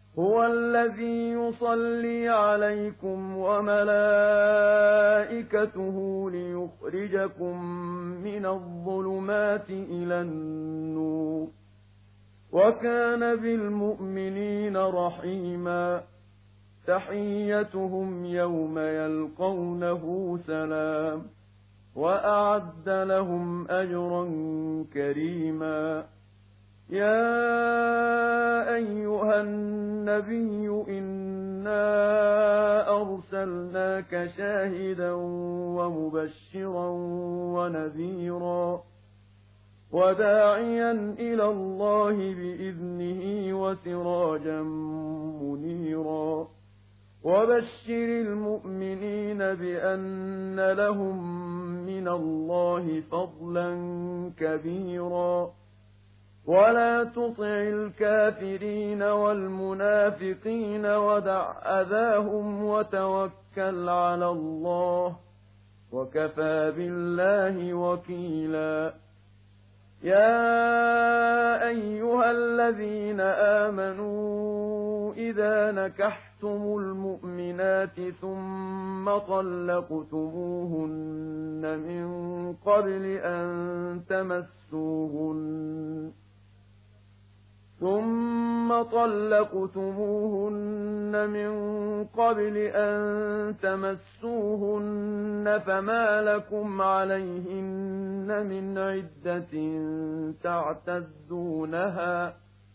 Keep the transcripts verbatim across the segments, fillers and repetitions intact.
هُوَ الَّذِي يُصَلِّي عَلَيْكُمْ وَمَلَائِكَتُهُ لِيُخْرِجَكُم مِّنَ الظُّلُمَاتِ إِلَى النُّورِ ۚ وَكَانَ بِالْمُؤْمِنِينَ رَحِيمًا. تَحِيَّتُهُمْ يَوْمَ يَلْقَوْنَهُ سَلَامٌ ۚ وَأَعَدَّ لَهُمْ أَجْرًا كَرِيمًا. يَا أَيُّهَا النَّبِيُّ إِنَّا أَرْسَلْنَاكَ شَاهِدًا وَمُبَشِّرًا وَنَذِيرًا وَدَاعِيًا إِلَى اللَّهِ بِإِذْنِهِ وَسِرَاجًا مُّنِيرًا. وَبَشِّرِ الْمُؤْمِنِينَ بِأَنَّ لَهُم مِّنَ اللَّهِ فَضْلًا كَبِيرًا. وَلَا تُطِعِ الْكَافِرِينَ وَالْمُنَافِقِينَ وَدَعْ أَذَاهُمْ وَتَوَكَّلْ عَلَى اللَّهِ ۚ وَكَفَىٰ بِاللَّهِ وَكِيلًا. يَا أَيُّهَا الَّذِينَ آمَنُوا إِذَا نَكَحْتُمُ الْمُؤْمِنَاتِ ثُمَّ طَلَّقْتُمُوهُنَّ مِن قَبْلِ أَن تَمَسُّوهُنَّ ثُمَّ طَلَّقْتُمُوهُنَّ مِن قَبْلِ أَن تَمَسُّوهُنَّ فَمَا لَكُمْ عَلَيْهِنَّ مِنْ عِدَّةٍ تَعْتَدُّونَهَا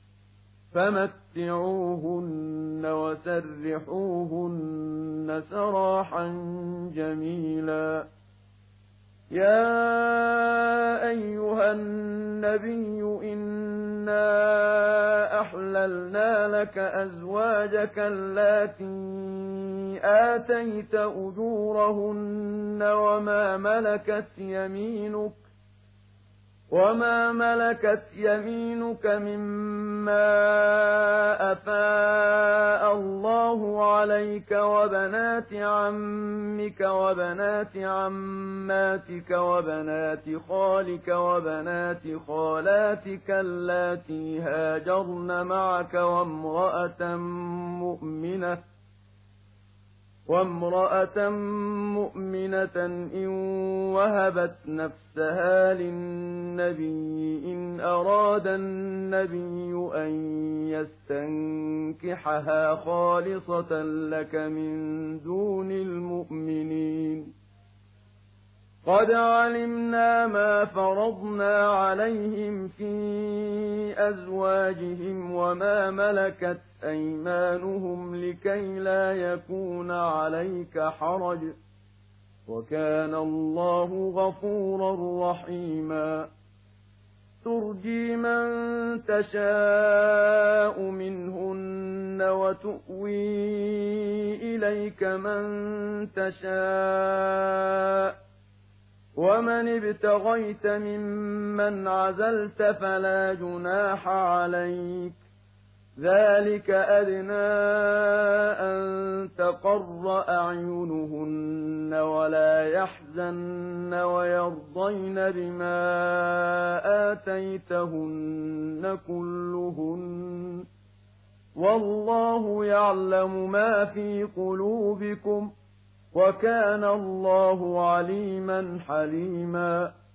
فَمَتِّعُوهُنَّ وَسَرِّحُوهُنَّ سَرَاحًا جَمِيلًا. يَا أَيُّهَا النَّبِيُّ إِنَّا أَحْلَلْنَا لَكَ أَزْوَاجَكَ اللَّاتِي آتَيْتَ أُجُورَهُنَّ وَمَا مَلَكَتْ يَمِينُكَ وَمَا مَلَكَتْ يَمِينُكَ مِمَّا أَفَاءَ اللَّهُ عَلَيْكَ وَبَنَاتِ عَمِّكَ وَبَنَاتِ عَمَّاتِكَ وَبَنَاتِ خَالِكَ وَبَنَاتِ خَالَاتِكَ اللَّاتِي هَاجَرْنَ مَعَكَ وَامْرَأَةً مُّؤْمِنَةً وامرأة مؤمنة إن وهبت نفسها للنبي إن أراد النبي أن يستنكحها خالصة لك من دون المؤمنين. قد علمنا ما فرضنا عليهم في أزواجهم وما ملكت أيمانهم لكي لا يكون عليك حرج، وكان الله غفورا رحيما. ترجي من تشاء منهن وتؤوي إليك من تشاء، ومن ابتغيت ممن عزلت فلا جناح عليك، ذلك أدنى أن تقر أعينهن ولا يحزن ويرضين بما آتيتهن كلهن، والله يعلم ما في قلوبكم، وكان الله عليما حليما.